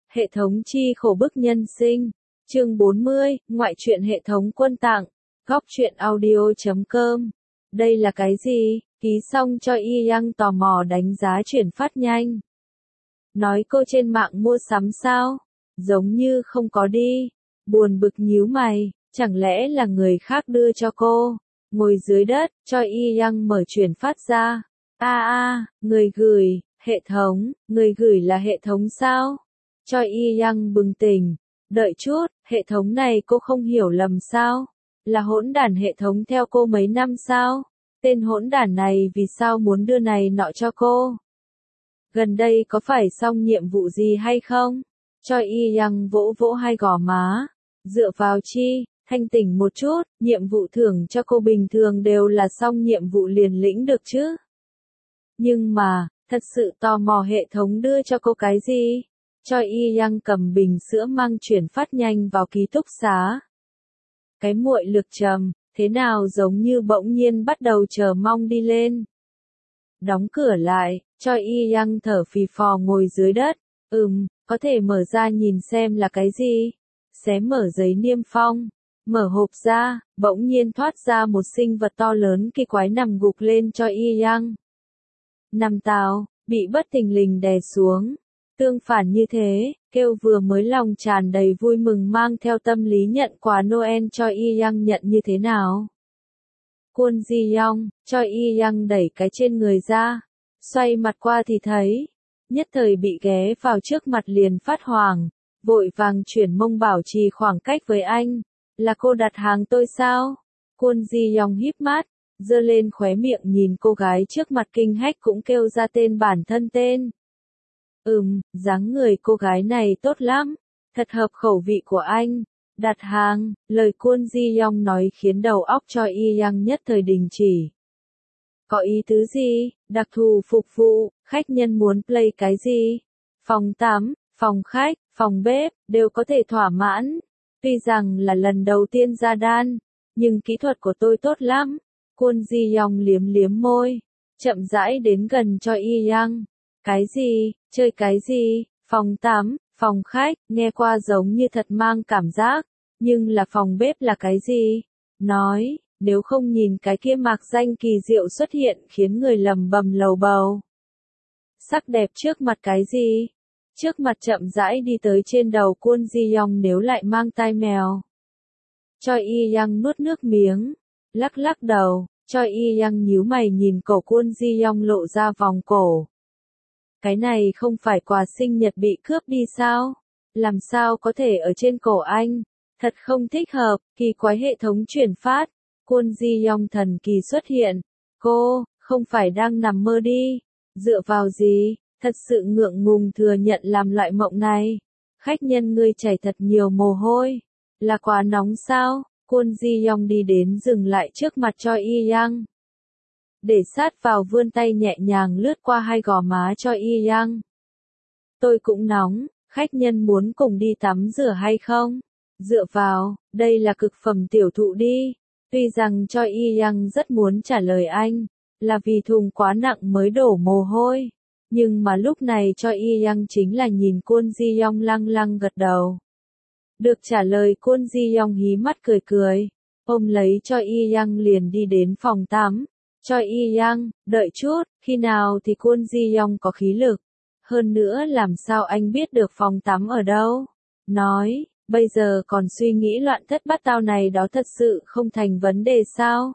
Hệ thống chi khổ bức nhân sinh. Chương 40, ngoại truyện hệ thống quân tặng. Góc truyện audio.com. Đây là cái gì? Ký xong cho Y Yang tò mò đánh giá chuyển phát nhanh. Nói cô trên mạng mua sắm sao? Giống như không có đi. Buồn bực nhíu mày, chẳng lẽ là người khác đưa cho cô? Ngồi dưới đất, cho Y Yang mở chuyển phát ra. Người gửi, hệ thống, người gửi là hệ thống sao? Cho Y Yang bừng tỉnh. Đợi chút, hệ thống này cô không hiểu lầm sao? Là hỗn đản hệ thống theo cô mấy năm sao? Tên hỗn đản này vì sao muốn đưa này nọ cho cô? Gần đây có phải xong nhiệm vụ gì hay không? Cho Y Yang vỗ vỗ hai gò má. Dựa vào chi, thanh tỉnh một chút, nhiệm vụ thưởng cho cô bình thường đều là xong nhiệm vụ liền lĩnh được chứ. Nhưng mà, thật sự tò mò hệ thống đưa cho cô cái gì? Cho Y Yang cầm bình sữa mang chuyển phát nhanh vào ký túc xá. Cái muội lực trầm, thế nào giống như bỗng nhiên bắt đầu chờ mong đi lên. Đóng cửa lại, cho Y Yang thở phì phò ngồi dưới đất. Có thể mở ra nhìn xem là cái gì? Xé mở giấy niêm phong. Mở hộp ra, bỗng nhiên thoát ra một sinh vật to lớn kỳ quái nằm gục lên cho Y Yang. Nằm tào, bị bất thình lình đè xuống. Tương phản như thế, kêu vừa mới lòng tràn đầy vui mừng mang theo tâm lý nhận quà Noel cho Y Yang nhận như thế nào? Kwon Ji Young, cho Y Yang đẩy cái trên người ra. Xoay mặt qua thì thấy. Nhất thời bị ghé vào trước mặt liền phát hoảng. Vội vàng chuyển mông bảo trì khoảng cách với anh. Là cô đặt hàng tôi sao? Kwon Ji Young híp mắt, giơ lên khóe miệng nhìn cô gái trước mặt kinh hách cũng kêu ra tên bản thân tên. Dáng người cô gái này tốt lắm, thật hợp khẩu vị của anh. Đặt hàng, lời Kwon Ji Young nói khiến đầu óc cho Y Yang nhất thời đình chỉ. Có ý tứ gì? Đặc thù phục vụ, khách nhân muốn play cái gì? Phòng tắm, phòng khách, phòng bếp, đều có thể thỏa mãn. Tuy rằng là lần đầu tiên ra đan, nhưng kỹ thuật của tôi tốt lắm. Kwon Ji Young liếm liếm môi, chậm rãi đến gần cho Y Yang. Cái gì? Chơi cái gì? Phòng tắm, phòng khách, nghe qua giống như thật mang cảm giác. Nhưng là phòng bếp là cái gì? Nói, nếu không nhìn cái kia mạc danh kỳ diệu xuất hiện khiến người lầm bầm lầu bầu. Sắc đẹp trước mặt cái gì? Trước mặt chậm rãi đi tới trên đầu Kwon Ji Young nếu lại mang tai mèo. Cho Y Yang nuốt nước miếng, lắc lắc đầu, cho Y Yang nhíu mày nhìn cổ Kwon Ji Young lộ ra vòng cổ. Cái này không phải quà sinh nhật bị cướp đi sao? Làm sao có thể ở trên cổ anh? Thật không thích hợp, kỳ quái hệ thống chuyển phát. Kwon Ji Young thần kỳ xuất hiện. Cô, không phải đang nằm mơ đi. Dựa vào gì? Thật sự ngượng ngùng thừa nhận làm loại mộng này. Khách nhân ngươi chảy thật nhiều mồ hôi. Là quá nóng sao? Kwon Ji Young đi đến dừng lại trước mặt cho Y Yang. Để sát vào vươn tay nhẹ nhàng lướt qua hai gò má cho Y Yang. Tôi cũng nóng, khách nhân muốn cùng đi tắm rửa hay không? Dựa vào, đây là cực phẩm tiểu thụ đi. Tuy rằng cho Y Yang rất muốn trả lời anh, là vì thùng quá nặng mới đổ mồ hôi. Nhưng mà lúc này cho Y Yang chính là nhìn Kwon Ji Young lăng lăng gật đầu. Được trả lời Kwon Ji Young hí mắt cười cười, ôm lấy cho Y Yang liền đi đến phòng tắm. Cho Y Yang, đợi chút, khi nào thì Kwon Ji Young có khí lực. Hơn nữa làm sao anh biết được phòng tắm ở đâu? Nói, bây giờ còn suy nghĩ loạn thất bát tao này đó thật sự không thành vấn đề sao?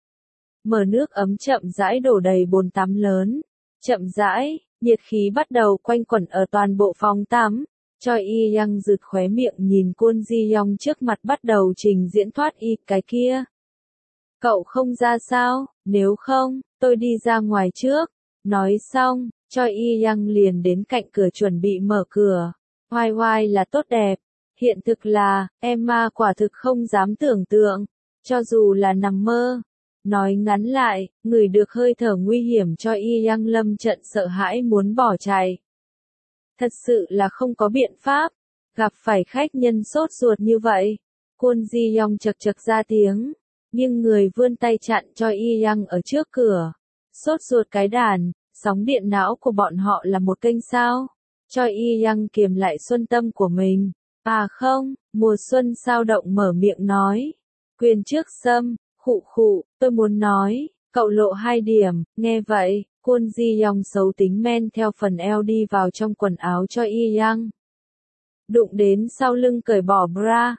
Mở nước ấm chậm rãi đổ đầy bồn tắm lớn. Chậm rãi, nhiệt khí bắt đầu quanh quẩn ở toàn bộ phòng tắm. Cho Y Yang rụt khóe miệng nhìn Kwon Ji Young trước mặt bắt đầu trình diễn thoát y cái kia. Cậu không ra sao? Nếu không, tôi đi ra ngoài trước. Nói xong, cho Y Yang liền đến cạnh cửa chuẩn bị mở cửa. Hoài hoài là tốt đẹp. Hiện thực là, Emma quả thực không dám tưởng tượng. Cho dù là nằm mơ. Nói ngắn lại, người được hơi thở nguy hiểm cho Y Yang lâm trận sợ hãi muốn bỏ chạy. Thật sự là không có biện pháp. Gặp phải khách nhân sốt ruột như vậy. Kwon Ji Young chật chật ra tiếng. Nhưng người vươn tay chặn cho Y Yang ở trước cửa. Sốt ruột cái đàn, sóng điện não của bọn họ là một kênh sao? cho Y Yang kiềm lại xuân tâm của mình. À không, mùa xuân sao động mở miệng nói. Quyền trước sâm, khụ khụ, tôi muốn nói, cậu lộ 2 điểm, nghe vậy, Kwon Ji Young xấu tính men theo phần eo đi vào trong quần áo cho Y Yang. Đụng đến sau lưng cởi bỏ bra,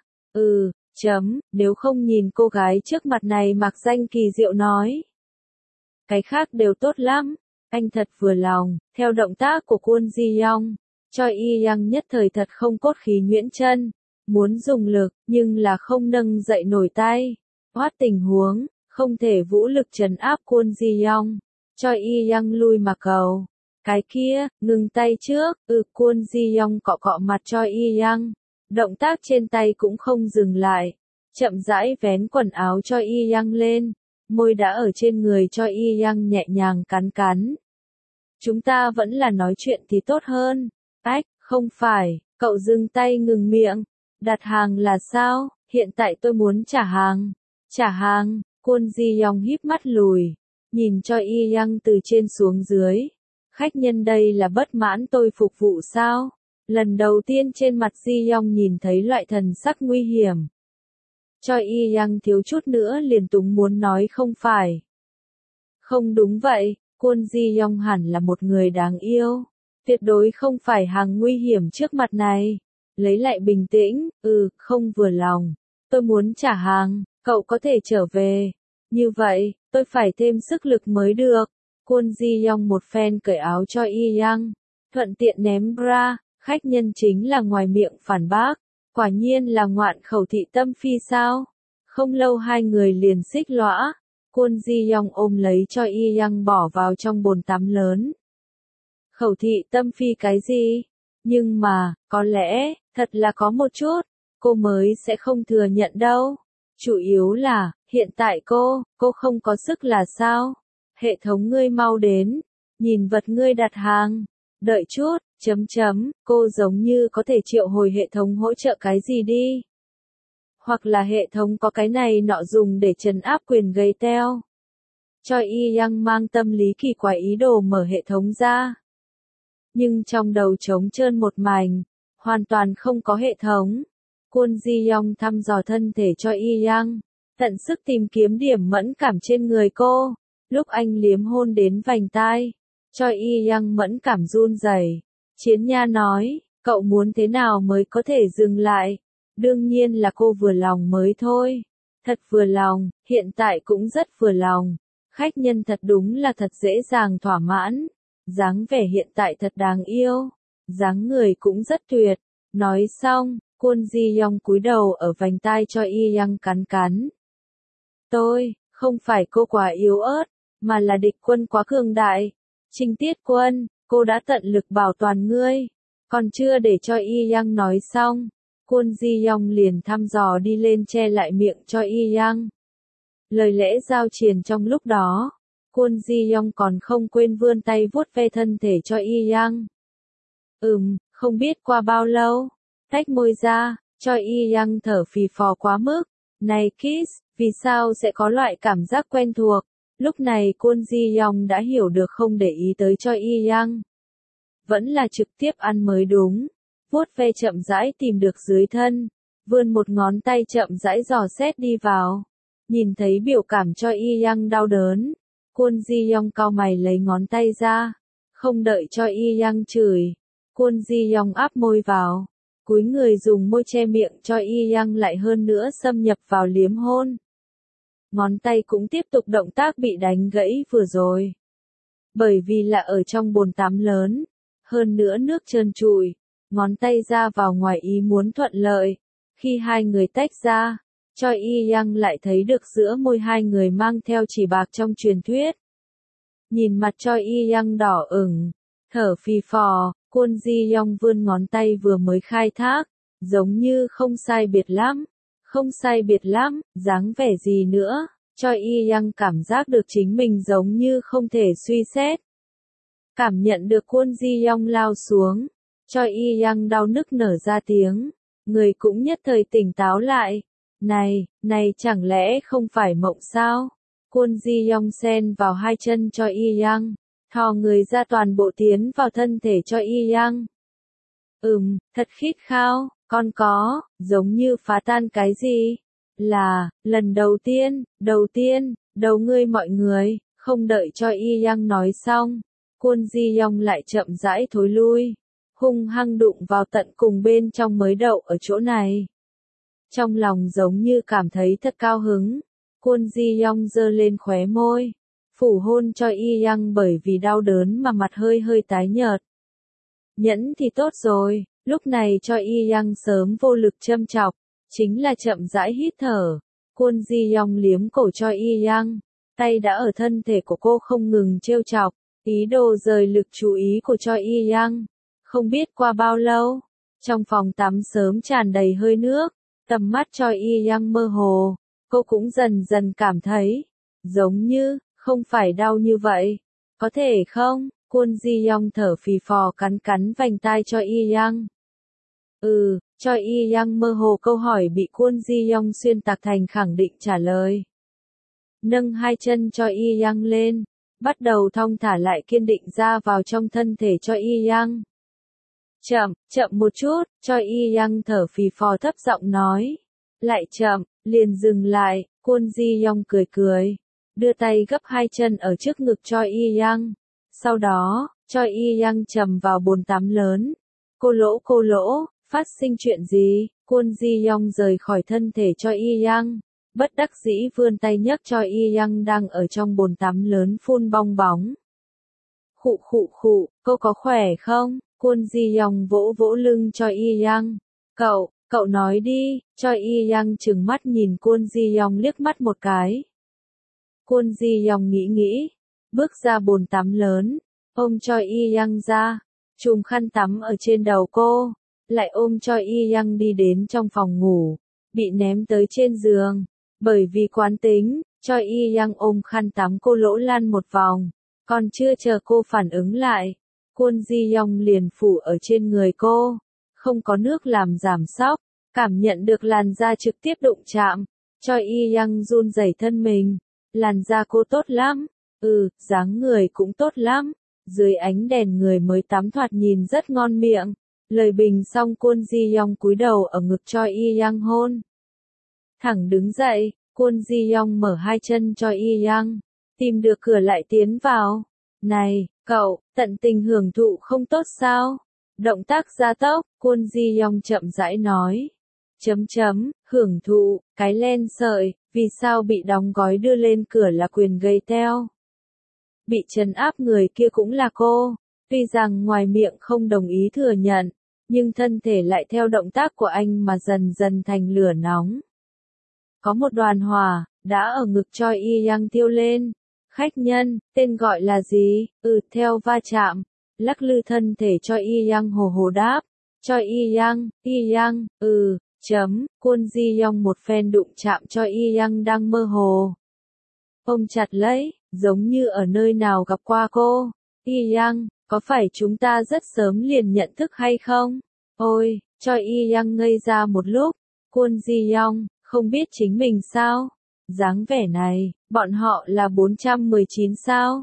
nếu không nhìn cô gái trước mặt này mặc danh kỳ diệu nói. Cái khác đều tốt lắm, anh thật vừa lòng, theo động tác của Kwon Ji Young, cho Y Yang nhất thời thật không cốt khí nhuyễn chân, muốn dùng lực, nhưng là không nâng dậy nổi tay. Hoát tình huống, không thể vũ lực trấn áp Kwon Ji Young, cho Y Yang lui mà cầu. Cái kia, ngừng tay trước, Kwon Ji Young cọ cọ mặt cho Y Yang, động tác trên tay cũng không dừng lại, chậm rãi vén quần áo cho Y Yang lên, môi đã ở trên người cho Y Yang nhẹ nhàng cắn cắn. Chúng ta vẫn là nói chuyện thì tốt hơn. Ách, không phải, cậu dừng tay ngừng miệng. Đặt hàng là sao? Hiện tại tôi muốn trả hàng. Trả hàng, Kwon Ji Young híp mắt lùi, nhìn cho Y Yang từ trên xuống dưới. Khách nhân đây là bất mãn tôi phục vụ sao? Lần đầu tiên trên mặt Ji Young nhìn thấy loại thần sắc nguy hiểm. Cho Y Yang thiếu chút nữa liền túng muốn nói không phải. Không đúng vậy, Kwon Ji Young hẳn là một người đáng yêu. Tuyệt đối không phải hàng nguy hiểm trước mặt này. Lấy lại bình tĩnh, không vừa lòng. Tôi muốn trả hàng, cậu có thể trở về. Như vậy, tôi phải thêm sức lực mới được. Kwon Ji Young một phen cởi áo cho Y Yang, thuận tiện ném bra, khách nhân chính là ngoài miệng phản bác. Quả nhiên là ngoạn khẩu thị tâm phi sao? Không lâu hai người liền xích lõa. Kwon Ji Young ôm lấy cho Y Yang bỏ vào trong bồn tắm lớn. Khẩu thị tâm phi cái gì? Nhưng mà, có lẽ, thật là có một chút, cô mới sẽ không thừa nhận đâu. Chủ yếu là, hiện tại cô không có sức là sao? Hệ thống ngươi mau đến, nhìn vật ngươi đặt hàng. Đợi chút, cô giống như có thể triệu hồi hệ thống hỗ trợ cái gì đi. Hoặc là hệ thống có cái này nọ dùng để trấn áp quyền gây teo. Cho Y Yang mang tâm lý kỳ quái ý đồ mở hệ thống ra. Nhưng trong đầu trống trơn một mảnh, hoàn toàn không có hệ thống. Kwon Ji Young thăm dò thân thể cho Y Yang, tận sức tìm kiếm điểm mẫn cảm trên người cô. Lúc anh liếm hôn đến vành tai, cho Y Yang mẫn cảm run rẩy. Chiến Nha nói, cậu muốn thế nào mới có thể dừng lại? Đương nhiên là cô vừa lòng mới thôi. Thật vừa lòng, hiện tại cũng rất vừa lòng. Khách nhân thật đúng là thật dễ dàng thỏa mãn. Dáng vẻ hiện tại thật đáng yêu. Dáng người cũng rất tuyệt. Nói xong, Kwon Ji Young cúi đầu ở vành tai cho Y Yang cắn cắn. Tôi, không phải cô quá yếu ớt, mà là địch quân quá cường đại. Trinh Tiết Quân, cô đã tận lực bảo toàn ngươi. Còn chưa để cho Y Yang nói xong, Kwon Ji Young liền thăm dò đi lên che lại miệng cho Y Yang. Lời lẽ giao truyền trong lúc đó, Kwon Ji Young còn không quên vươn tay vuốt ve thân thể cho Y Yang. Không biết qua bao lâu, tách môi ra, cho Y Yang thở phì phò quá mức. Này Kiss, vì sao sẽ có loại cảm giác quen thuộc? Lúc này Kwon Ji Young đã hiểu được không để ý tới cho Y Yang. Vẫn là trực tiếp ăn mới đúng. Vuốt ve chậm rãi tìm được dưới thân, vươn một ngón tay chậm rãi dò xét đi vào. Nhìn thấy biểu cảm cho Y Yang đau đớn, Kwon Ji Young cau mày lấy ngón tay ra, không đợi cho Y Yang chửi. Kwon Ji Young áp môi vào, cúi người dùng môi che miệng cho Y Yang lại hơn nữa xâm nhập vào liếm hôn. Ngón tay cũng tiếp tục động tác bị đánh gãy vừa rồi. Bởi vì là ở trong bồn tắm lớn, hơn nữa nước trơn trụi, ngón tay ra vào ngoài ý muốn thuận lợi. Khi hai người tách ra, cho Y Yang lại thấy được giữa môi hai người mang theo chỉ bạc trong truyền thuyết. Nhìn mặt cho Y Yang đỏ ửng, thở phì phò, Kwon Ji Young vươn ngón tay vừa mới khai thác, giống như không sai biệt lắm. Không sai biệt lắm, dáng vẻ gì nữa, cho Y Yang cảm giác được chính mình giống như không thể suy xét. Cảm nhận được Kwon Ji Young lao xuống, cho Y Yang đau nức nở ra tiếng, người cũng nhất thời tỉnh táo lại. Này chẳng lẽ không phải mộng sao? Kwon Ji Young xen vào hai chân cho Y Yang, thò người ra toàn bộ tiến vào thân thể cho Y Yang. Thật khít khao, con có, giống như phá tan cái gì? Là, lần đầu tiên, đầu ngươi mọi người, không đợi cho Y Yang nói xong. Kwon Ji Yong lại chậm rãi thối lui, hung hăng đụng vào tận cùng bên trong mới đậu ở chỗ này. Trong lòng giống như cảm thấy thật cao hứng, Kwon Ji Yong giơ lên khóe môi, phủ hôn cho Y Yang bởi vì đau đớn mà mặt hơi hơi tái nhợt. Nhẫn thì tốt rồi, lúc này cho Y Yang sớm vô lực châm chọc, chính là chậm rãi hít thở. Kwon Ji Yong liếm cổ cho Y Yang, tay đã ở thân thể của cô không ngừng trêu chọc, ý đồ rời lực chú ý của cho Y Yang. Không biết qua bao lâu, trong phòng tắm sớm tràn đầy hơi nước, tầm mắt cho Y Yang mơ hồ, cô cũng dần dần cảm thấy, giống như, không phải đau như vậy. Có thể không? Kwon Ji Yong thở phì phò cắn cắn vành tai cho Y Yang. Cho Y Yang mơ hồ câu hỏi bị Kwon Ji Yong xuyên tạc thành khẳng định trả lời. Nâng hai chân cho Y Yang lên, bắt đầu thong thả lại kiên định ra vào trong thân thể cho Y Yang. Chậm một chút, cho Y Yang thở phì phò thấp giọng nói. Lại chậm, liền dừng lại, Kwon Ji Yong cười cười, đưa tay gấp hai chân ở trước ngực cho Y Yang. Sau đó, cho Y Yang chầm vào bồn tắm lớn. Cô lỗ, phát sinh chuyện gì? Kwon Ji Yong rời khỏi thân thể cho Y Yang, bất đắc dĩ vươn tay nhấc cho Y Yang đang ở trong bồn tắm lớn phun bong bóng. Khụ, cô có khỏe không? Kwon Ji Yong vỗ vỗ lưng cho Y Yang. Cậu nói đi, cho Y Yang trừng mắt nhìn Kwon Ji Yong liếc mắt một cái. Kwon Ji Yong nghĩ, bước ra bồn tắm lớn, ôm cho Y Yang ra, chùm khăn tắm ở trên đầu cô, lại ôm cho Y Yang đi đến trong phòng ngủ, bị ném tới trên giường, bởi vì quán tính, cho Y Yang ôm khăn tắm cô lỗ lăn một vòng, còn chưa chờ cô phản ứng lại, Kwon Ji Yong liền phủ ở trên người cô, không có nước làm giảm sóc, cảm nhận được làn da trực tiếp đụng chạm, cho Y Yang run rẩy thân mình, làn da cô tốt lắm, dáng người cũng tốt lắm, dưới ánh đèn người mới tắm thoạt nhìn rất ngon miệng. Lời bình xong Kwon Ji Yong cúi đầu ở ngực cho Y Yang hôn. Thẳng đứng dậy, Kwon Ji Yong mở hai chân cho Y Yang, tìm được cửa lại tiến vào. Này, cậu, tận tình hưởng thụ không tốt sao? Động tác gia tốc, Kwon Ji Yong chậm rãi nói. Hưởng thụ, cái len sợi, vì sao bị đóng gói đưa lên cửa là quyền gây teo. Bị trấn áp người kia cũng là cô, tuy rằng ngoài miệng không đồng ý thừa nhận, nhưng thân thể lại theo động tác của anh mà dần dần thành lửa nóng. Có một đoàn hỏa, đã ở ngực cho Y Yang thiêu lên. Khách nhân, tên gọi là gì? Theo va chạm, lắc lư thân thể cho Y Yang hồ hồ đáp. Cho Y Yang, Kwon Ji Yong một phen đụng chạm cho Y Yang đang mơ hồ. Ôm chặt lấy, giống như ở nơi nào gặp qua cô. Y Yang, có phải chúng ta rất sớm liền nhận thức hay không? Ôi, cho Y Yang ngây ra một lúc. Kwon Ji Yong, không biết chính mình sao? Dáng vẻ này, bọn họ là 419 sao?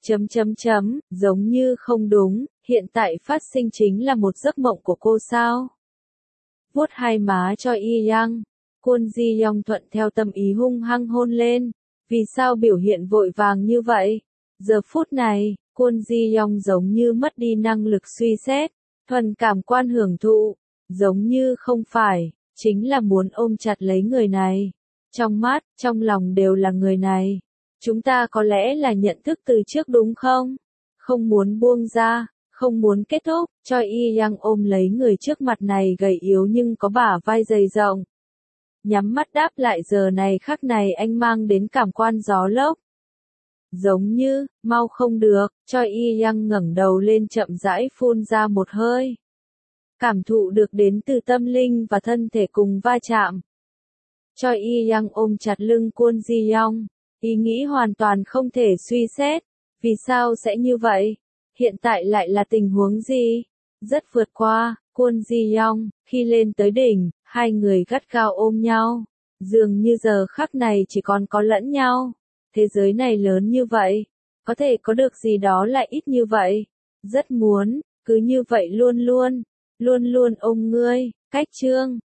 Giống như không đúng, hiện tại phát sinh chính là một giấc mộng của cô sao? Vuốt hai má cho Y Yang, Kwon Ji Yong thuận theo tâm ý hung hăng hôn lên. Vì sao biểu hiện vội vàng như vậy? Giờ phút này, Kwon Ji Yong giống như mất đi năng lực suy xét, thuần cảm quan hưởng thụ, giống như không phải, chính là muốn ôm chặt lấy người này. Trong mắt, trong lòng đều là người này. Chúng ta có lẽ là nhận thức từ trước đúng không? Không muốn buông ra, không muốn kết thúc, cho Y Yang ôm lấy người trước mặt này gầy yếu nhưng có bả vai dày rộng. Nhắm mắt đáp lại giờ này khắc này anh mang đến cảm quan gió lốc. Giống như, mau không được, cho Y Yang ngẩng đầu lên chậm rãi phun ra một hơi. Cảm thụ được đến từ tâm linh và thân thể cùng va chạm. Cho Y Yang ôm chặt lưng Kwon Ji Yong, ý nghĩ hoàn toàn không thể suy xét, vì sao sẽ như vậy? Hiện tại lại là tình huống gì? Rất vượt qua, Kwon Ji Yong, khi lên tới đỉnh, hai người gắt gao ôm nhau, dường như giờ khắc này chỉ còn có lẫn nhau. Thế giới này lớn như vậy, có thể có được gì đó lại ít như vậy. Rất muốn, cứ như vậy luôn luôn. Luôn luôn ôm ngươi, cách chương.